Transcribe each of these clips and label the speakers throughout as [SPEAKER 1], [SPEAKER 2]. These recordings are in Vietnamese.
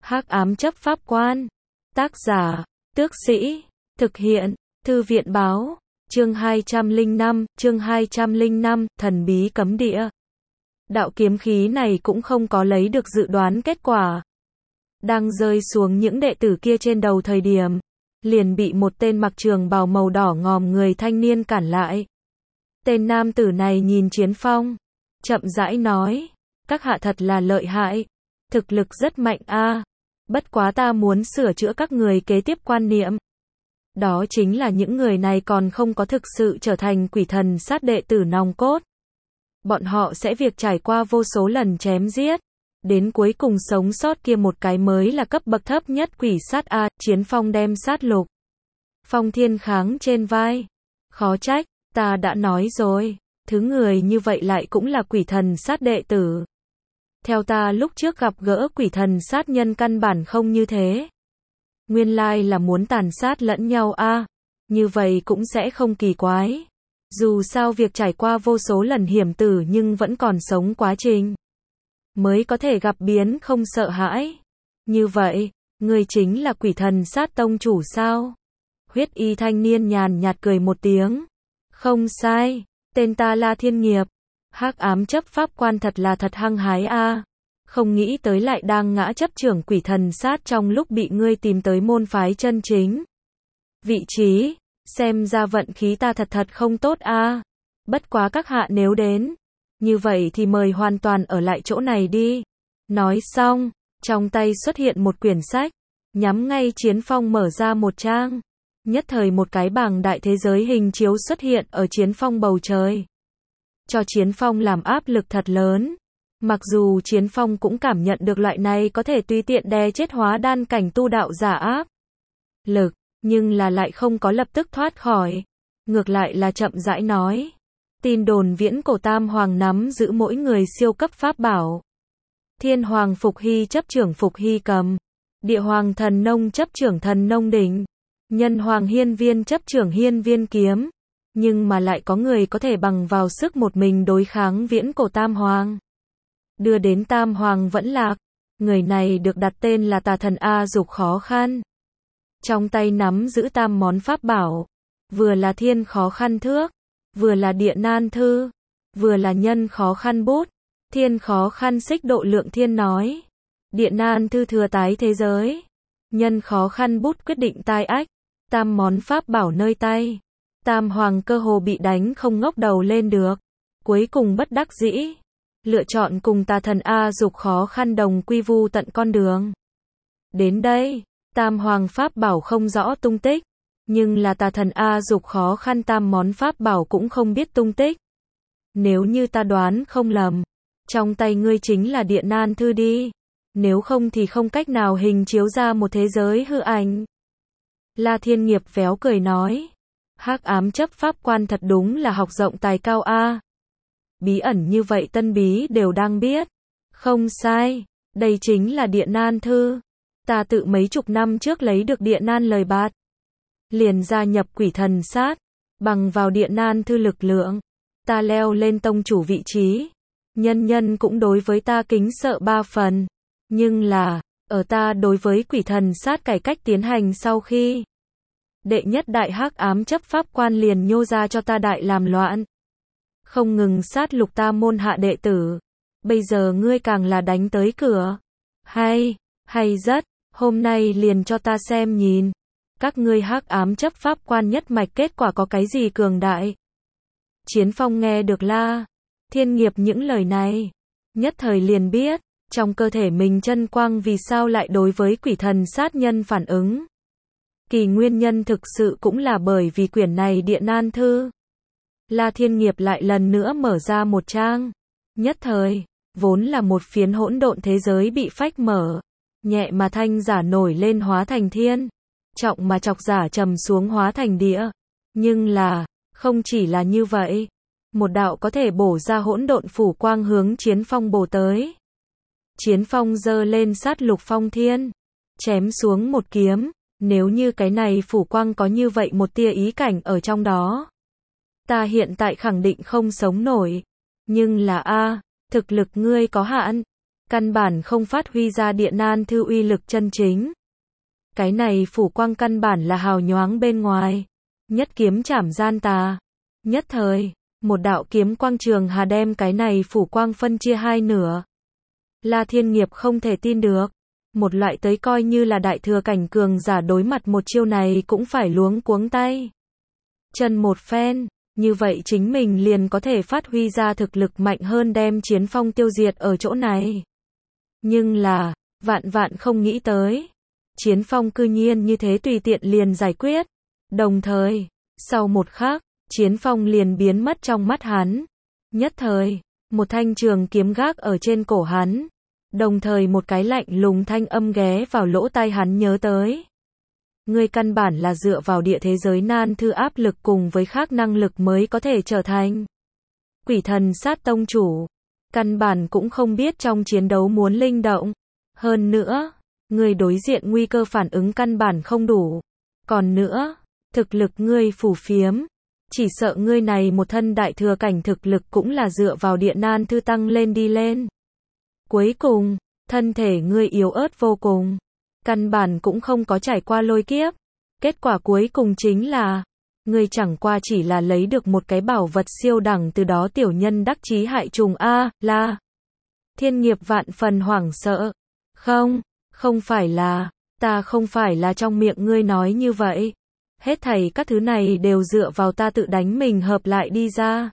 [SPEAKER 1] Hắc ám chấp pháp quan. Tác giả, Tước Sĩ. Thực hiện, Thư viện báo. Chương 205, thần bí cấm địa. Đạo kiếm khí này cũng không có lấy được dự đoán kết quả. Đang rơi xuống những đệ tử kia trên đầu thời điểm, liền bị một tên mặc trường bào màu đỏ ngòm người thanh niên cản lại. Tên nam tử này nhìn Chiến Phong, chậm rãi nói, các hạ thật là lợi hại, thực lực rất mạnh a. Bất quá ta muốn sửa chữa các người kế tiếp quan niệm. Đó chính là những người này còn không có thực sự trở thành quỷ thần sát đệ tử nòng cốt. Bọn họ sẽ việc trải qua vô số lần chém giết, đến cuối cùng sống sót kia một cái mới là cấp bậc thấp nhất quỷ sát a. Chiến Phong đem sát lục Phong Thiên kháng trên vai. Khó trách, ta đã nói rồi, thứ người như vậy lại cũng là quỷ thần sát đệ tử. Theo ta lúc trước gặp gỡ quỷ thần sát nhân căn bản không như thế. Nguyên lai là muốn tàn sát lẫn nhau a. Như vậy cũng sẽ không kỳ quái. Dù sao việc trải qua vô số lần hiểm tử nhưng vẫn còn sống quá trình, mới có thể gặp biến không sợ hãi. Như vậy, người chính là quỷ thần sát tông chủ sao? Huyết y thanh niên nhàn nhạt cười một tiếng. Không sai, tên ta La Thiên Nghiệp. Hắc ám chấp pháp quan thật là thật hăng hái a. Không nghĩ tới lại đang ngã chấp trưởng quỷ thần sát trong lúc bị ngươi tìm tới môn phái chân chính. Vị trí, xem ra vận khí ta thật thật không tốt a. Bất quá các hạ nếu đến, như vậy thì mời hoàn toàn ở lại chỗ này đi. Nói xong, trong tay xuất hiện một quyển sách, nhắm ngay Chiến Phong mở ra một trang. Nhất thời một cái bảng đại thế giới hình chiếu xuất hiện ở Chiến Phong bầu trời. Cho Chiến Phong làm áp lực thật lớn. Mặc dù Chiến Phong cũng cảm nhận được loại này có thể tùy tiện đè chết hóa đan cảnh tu đạo giả áp lực, nhưng là lại không có lập tức thoát khỏi. Ngược lại là chậm rãi nói. Tin đồn viễn cổ Tam Hoàng nắm giữ mỗi người siêu cấp pháp bảo. Thiên Hoàng Phục Hy chấp trưởng Phục Hy cầm. Địa Hoàng Thần Nông chấp trưởng Thần Nông đỉnh. Nhân Hoàng Hiên Viên chấp trưởng Hiên Viên kiếm. Nhưng mà lại có người có thể bằng vào sức một mình đối kháng viễn cổ Tam Hoàng. Đưa đến Tam Hoàng vẫn lạc. Người này được đặt tên là Tà Thần A Dục Khó Khăn. Trong tay nắm giữ tam món pháp bảo. Vừa là Thiên Khó Khăn Thước, vừa là Địa Nan Thư, vừa là Nhân Khó Khăn Bút. Thiên Khó Khăn Xích Độ Lượng Thiên nói. Địa Nan Thư thừa tái thế giới. Nhân Khó Khăn Bút quyết định tai ách. Tam món pháp bảo nơi tay. Tam Hoàng cơ hồ bị đánh không ngóc đầu lên được. Cuối cùng bất đắc dĩ, lựa chọn cùng Tà Thần A Dục Khó Khăn đồng quy vu tận con đường. Đến đây, Tam Hoàng pháp bảo không rõ tung tích, nhưng là Tà Thần A Dục Khó Khăn tam món pháp bảo cũng không biết tung tích. Nếu như ta đoán không lầm, trong tay ngươi chính là Địa Nan Thư đi. Nếu không thì không cách nào hình chiếu ra một thế giới hư ảnh. La Thiên Nghiệp véo cười nói. Hắc ám chấp pháp quan thật đúng là học rộng tài cao a. Bí ẩn như vậy tân bí đều đang biết. Không sai, đây chính là Địa Nan Thư. Ta tự mấy chục năm trước lấy được Địa Nan lời bạt, liền gia nhập quỷ thần sát. Bằng vào Địa Nan Thư lực lượng, ta leo lên tông chủ vị trí. Nhân nhân cũng đối với ta kính sợ 3 phần. Nhưng là, ở ta đối với quỷ thần sát cải cách tiến hành sau khi, đệ nhất đại hắc ám chấp pháp quan liền nhô ra cho ta đại làm loạn. Không ngừng sát lục ta môn hạ đệ tử. Bây giờ ngươi càng là đánh tới cửa. Hay rất, hôm nay liền cho ta xem nhìn. Các ngươi hắc ám chấp pháp quan nhất mạch kết quả có cái gì cường đại. Chiến Phong nghe được La Thiên Nghiệp những lời này, nhất thời liền biết, trong cơ thể mình chân quang vì sao lại đối với quỷ thần sát nhân phản ứng. Kỳ nguyên nhân thực sự cũng là bởi vì quyển này Địa Nan Thư. La Thiên Nghiệp lại lần nữa mở ra một trang. Nhất thời, vốn là một phiến hỗn độn thế giới bị phách mở. Nhẹ mà thanh giả nổi lên hóa thành thiên. Trọng mà chọc giả trầm xuống hóa thành địa. Nhưng là, không chỉ là như vậy. Một đạo có thể bổ ra hỗn độn phủ quang hướng Chiến Phong bổ tới. Chiến Phong giơ lên sát lục phong thiên. Chém xuống một kiếm. Nếu như cái này phủ quang có như vậy một tia ý cảnh ở trong đó, ta hiện tại khẳng định không sống nổi. Nhưng là thực lực ngươi có hạn. căn bản không phát huy ra Địa Nan Thư uy lực chân chính. Cái này phủ quang căn bản là hào nhoáng bên ngoài, nhất kiếm chảm gian tà. Nhất thời, một đạo kiếm quang trường hà đem cái này phủ quang phân chia hai nửa. La Thiên Nghiệp không thể tin được, một loại tới coi như là đại thừa cảnh cường giả đối mặt một chiêu này cũng phải luống cuống tay chân một phen, như vậy chính mình liền có thể phát huy ra thực lực mạnh hơn đem Chiến Phong tiêu diệt ở chỗ này. Nhưng là, vạn vạn không nghĩ tới, Chiến Phong cư nhiên như thế tùy tiện liền giải quyết. Đồng thời, sau một khắc, Chiến Phong liền biến mất trong mắt hắn. Nhất thời, một thanh trường kiếm gác ở trên cổ hắn. Đồng thời một cái lạnh lùng thanh âm ghé vào lỗ tai hắn nhớ tới. Ngươi căn bản là dựa vào địa thế giới nan thư áp lực cùng với khác năng lực mới có thể trở thành Quỷ Thần Sát tông chủ. Căn bản cũng không biết trong chiến đấu muốn linh động. Hơn nữa, ngươi đối diện nguy cơ phản ứng căn bản không đủ. Còn nữa, thực lực ngươi phù phiếm. Chỉ sợ ngươi này một thân đại thừa cảnh thực lực cũng là dựa vào địa nan thư tăng lên đi lên. Cuối cùng, thân thể ngươi yếu ớt vô cùng. Căn bản cũng không có trải qua lôi kiếp. Kết quả cuối cùng chính là, ngươi chẳng qua chỉ là lấy được một cái bảo vật siêu đẳng từ đó tiểu nhân đắc chí hại trùng a, La Thiên Nghiệp vạn phần hoảng sợ. Không phải là, ta không phải là trong miệng ngươi nói như vậy. Hết thảy các thứ này đều dựa vào ta tự đánh mình hợp lại đi ra.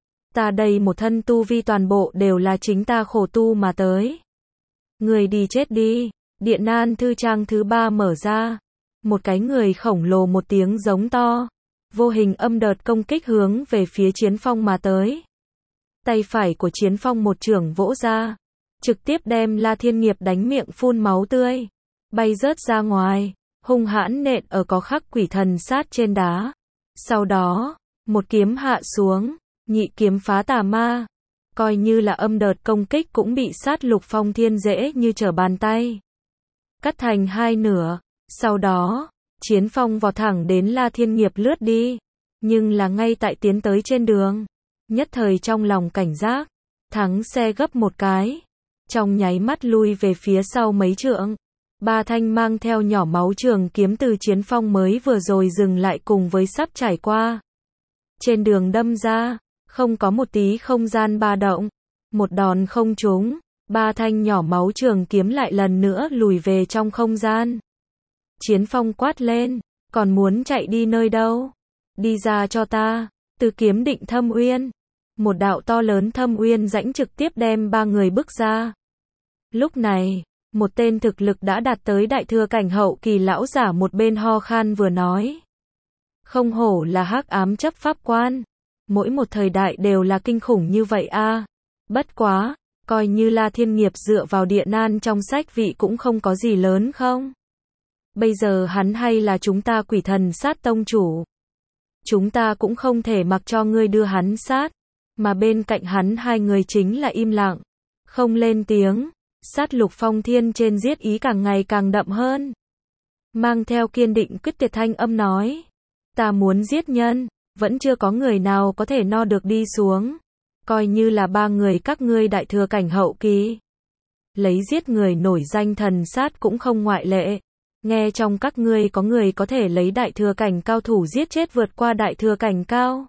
[SPEAKER 1] Ta đây một thân tu vi toàn bộ đều là chính ta khổ tu mà tới. Người đi chết đi. Địa Nan Thư trang thứ 3 mở ra. Một cái người khổng lồ một tiếng giống to. Vô hình âm đợt công kích hướng về phía Chiến Phong mà tới. Tay phải của Chiến Phong một chưởng vỗ ra. Trực tiếp đem La Thiên Nghiệp đánh miệng phun máu tươi. Bay rớt ra ngoài. Hung hãn nện ở có khắc Quỷ Thần Sát trên đá. Sau đó, một kiếm hạ xuống. Nhị kiếm phá tà ma. Coi như là âm đợt công kích cũng bị Sát Lục Phong Thiên dễ như trở bàn tay cắt thành hai nửa. Sau đó, Chiến Phong vọt thẳng đến La Thiên Nghiệp lướt đi. Nhưng là ngay tại tiến tới trên đường. Nhất thời trong lòng cảnh giác. Thắng xe gấp một cái. Trong nháy mắt lui về phía sau mấy trượng. Ba thanh mang theo nhỏ máu trường kiếm từ Chiến Phong mới vừa rồi dừng lại cùng với sắp trải qua. Trên đường đâm ra. Không có một tí không gian ba động. Một đòn không trúng. Ba thanh nhỏ máu trường kiếm lại lần nữa lùi về trong không gian. Chiến Phong quát lên. Còn muốn chạy đi nơi đâu? Đi ra cho ta. Từ kiếm định thâm uyên. Một đạo to lớn thâm uyên rãnh trực tiếp đem ba người bước ra. Lúc này, một tên thực lực đã đạt tới đại thừa cảnh hậu kỳ lão giả một bên ho khan vừa nói. Không hổ là hắc ám chấp pháp quan. Mỗi một thời đại đều là kinh khủng như vậy a. Bất quá, coi như La Thiên Nghiệp dựa vào địa nan trong sách vị cũng không có gì lớn không? Bây giờ hắn hay là chúng ta Quỷ Thần Sát tông chủ. Chúng ta cũng không thể mặc cho ngươi đưa hắn sát. Mà bên cạnh hắn hai người chính là im lặng. Không lên tiếng. Sát Lục Phong Thiên trên giết ý càng ngày càng đậm hơn. Mang theo kiên định quyết tuyệt thanh âm nói. Ta muốn giết nhân. Vẫn chưa có người nào có thể no được đi xuống. Coi như là ba người các ngươi đại thừa cảnh hậu kỳ. Lấy giết người nổi danh thần sát cũng không ngoại lệ. Nghe trong các ngươi có người có thể lấy đại thừa cảnh cao thủ giết chết vượt qua đại thừa cảnh cao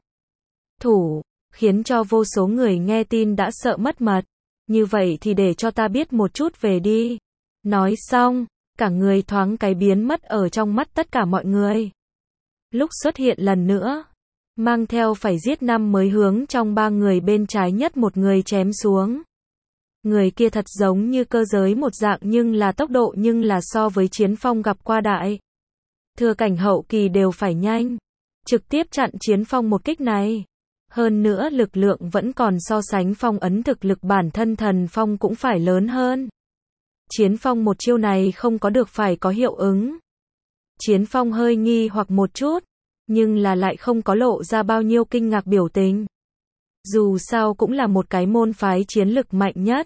[SPEAKER 1] thủ. Khiến cho vô số người nghe tin đã sợ mất mật. Như vậy thì để cho ta biết một chút về đi. Nói xong, cả người thoáng cái biến mất ở trong mắt tất cả mọi người. Lúc xuất hiện lần nữa. Mang theo phải giết năm mới hướng trong ba người bên trái nhất một người chém xuống. Người kia thật giống như cơ giới một dạng nhưng là tốc độ nhưng là so với Chiến Phong gặp qua đại thừa cảnh hậu kỳ đều phải nhanh. Trực tiếp chặn Chiến Phong một kích này. Hơn nữa lực lượng vẫn còn so sánh phong ấn thực lực bản thân thần phong cũng phải lớn hơn. Chiến Phong một chiêu này không có được phải có hiệu ứng. Chiến Phong hơi nghi hoặc một chút. Nhưng là lại không có lộ ra bao nhiêu kinh ngạc biểu tình. Dù sao cũng là một cái môn phái chiến lực mạnh nhất.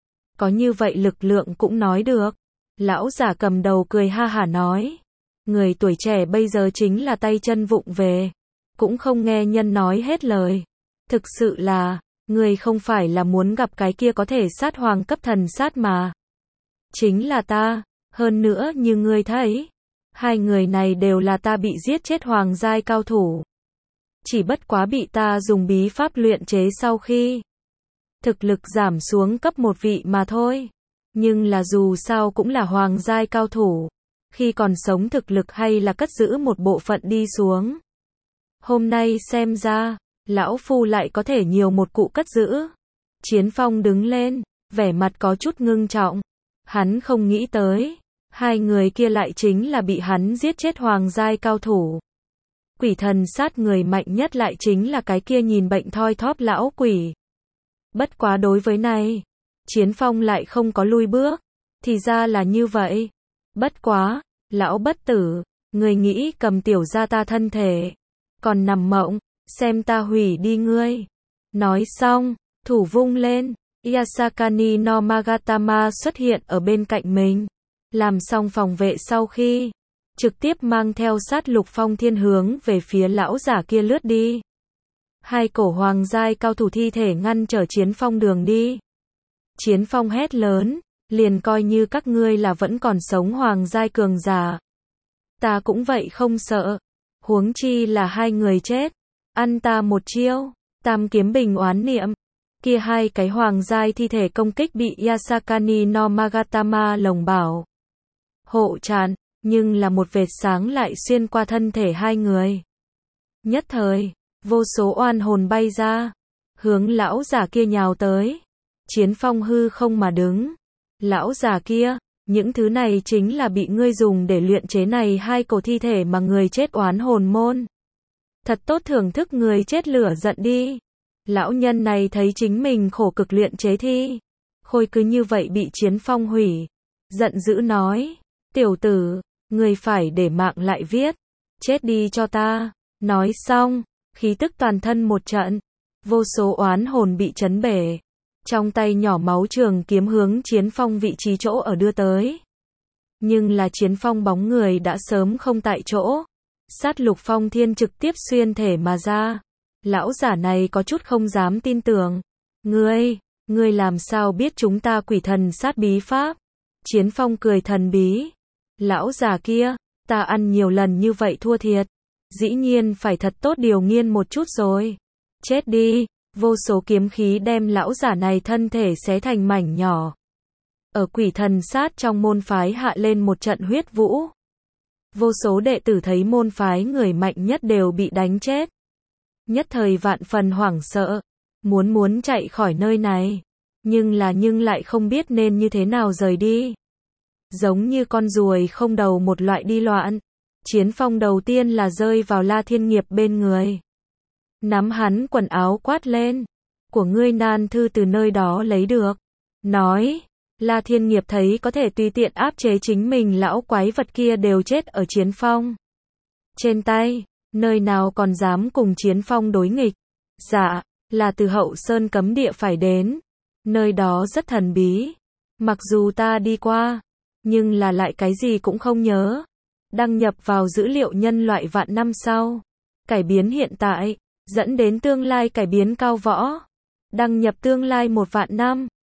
[SPEAKER 1] Có như vậy lực lượng cũng nói được. Lão giả cầm đầu cười ha hả nói. Người tuổi trẻ bây giờ chính là tay chân vụng về. Cũng không nghe nhân nói hết lời. Thực sự là, Ngươi không phải là muốn gặp cái kia có thể sát hoàng cấp thần sát mà. Chính là ta, hơn nữa như ngươi thấy, hai người này đều là ta bị giết chết hoàng giai cao thủ. Chỉ bất quá bị ta dùng bí pháp luyện chế sau khi thực lực giảm xuống cấp một vị mà thôi. Nhưng là dù sao cũng là hoàng giai cao thủ. Khi còn sống thực lực hay là cất giữ một bộ phận đi xuống. Hôm nay xem ra, lão phu lại có thể nhiều một cụ cất giữ. Chiến Phong đứng lên, vẻ mặt có chút ngưng trọng. Hắn không nghĩ tới, hai người kia lại chính là bị hắn giết chết hoàng giai cao thủ. Quỷ thần sát người mạnh nhất lại chính là cái kia nhìn bệnh thoi thóp lão quỷ. Bất quá đối với này, Chiến Phong lại không có lui bước. Thì ra là như vậy. Bất quá, lão bất tử, người nghĩ cầm tiểu gia ta thân thể, còn nằm mộng, xem ta hủy đi ngươi. Nói xong, thủ vung lên, Yasakani no Magatama xuất hiện ở bên cạnh mình. Làm xong phòng vệ sau khi, trực tiếp mang theo sát lục phong thiên hướng về phía lão giả kia lướt đi. Hai cổ hoàng giai cao thủ thi thể ngăn trở Chiến Phong đường đi. Chiến Phong hét lớn, liền coi như các ngươi là vẫn còn sống hoàng giai cường giả. Ta cũng vậy không sợ. Huống chi là hai người chết. Ăn ta một chiêu. Tam kiếm bình oán niệm. Kia hai cái hoàng giai thi thể công kích bị Yasakani no Magatama lồng bảo hộ chặn, nhưng là một vệt sáng lại xuyên qua thân thể hai người. Nhất thời, vô số oan hồn bay ra, hướng lão giả kia nhào tới. Chiến Phong hư không mà đứng. Lão già kia, những thứ này chính là bị ngươi dùng để luyện chế này hai cổ thi thể mà người chết oán hồn môn. Thật tốt thưởng thức người chết lửa giận đi. Lão nhân này thấy chính mình khổ cực luyện chế thi khôi cứ như vậy bị Chiến Phong hủy. Giận dữ nói, tiểu tử, ngươi phải để mạng lại viết. Chết đi cho ta. Nói xong, khí tức toàn thân một trận. Vô số oán hồn bị chấn bể. Trong tay nhỏ máu trường kiếm hướng Chiến Phong vị trí chỗ ở đưa tới. Nhưng là Chiến Phong bóng người đã sớm không tại chỗ. Sát lục phong thiên trực tiếp xuyên thể mà ra. Lão giả này có chút không dám tin tưởng. Ngươi làm sao biết chúng ta quỷ thần sát bí pháp? Chiến Phong cười thần bí. Lão già kia, ta ăn nhiều lần như vậy thua thiệt. Dĩ nhiên phải thật tốt điều nghiên một chút rồi. Chết đi. Vô số kiếm khí đem lão giả này thân thể xé thành mảnh nhỏ. Ở quỷ thần sát trong môn phái hạ lên một trận huyết vũ. Vô số đệ tử thấy môn phái người mạnh nhất đều bị đánh chết. Nhất thời vạn phần hoảng sợ. Muốn chạy khỏi nơi này. Nhưng lại không biết nên như thế nào rời đi. Giống như con ruồi không đầu một loại đi loạn. Chiến Phong đầu tiên là rơi vào La Thiên Nghiệp bên người. Nắm hắn quần áo quát lên. Của ngươi nan thư từ nơi đó lấy được. Nói. La Thiên Nghiệp thấy có thể tùy tiện áp chế chính mình, lão quái vật kia đều chết ở Chiến Phong trên tay. Nơi nào còn dám cùng Chiến Phong đối nghịch. Dạ, là từ Hậu Sơn cấm địa phải đến. Nơi đó rất thần bí. Mặc dù ta đi qua, nhưng là lại cái gì cũng không nhớ. Đăng nhập vào dữ liệu nhân loại vạn năm sau. Cải biến hiện tại. Dẫn đến tương lai cải biến cao võ. Đăng nhập tương lai 1 vạn năm.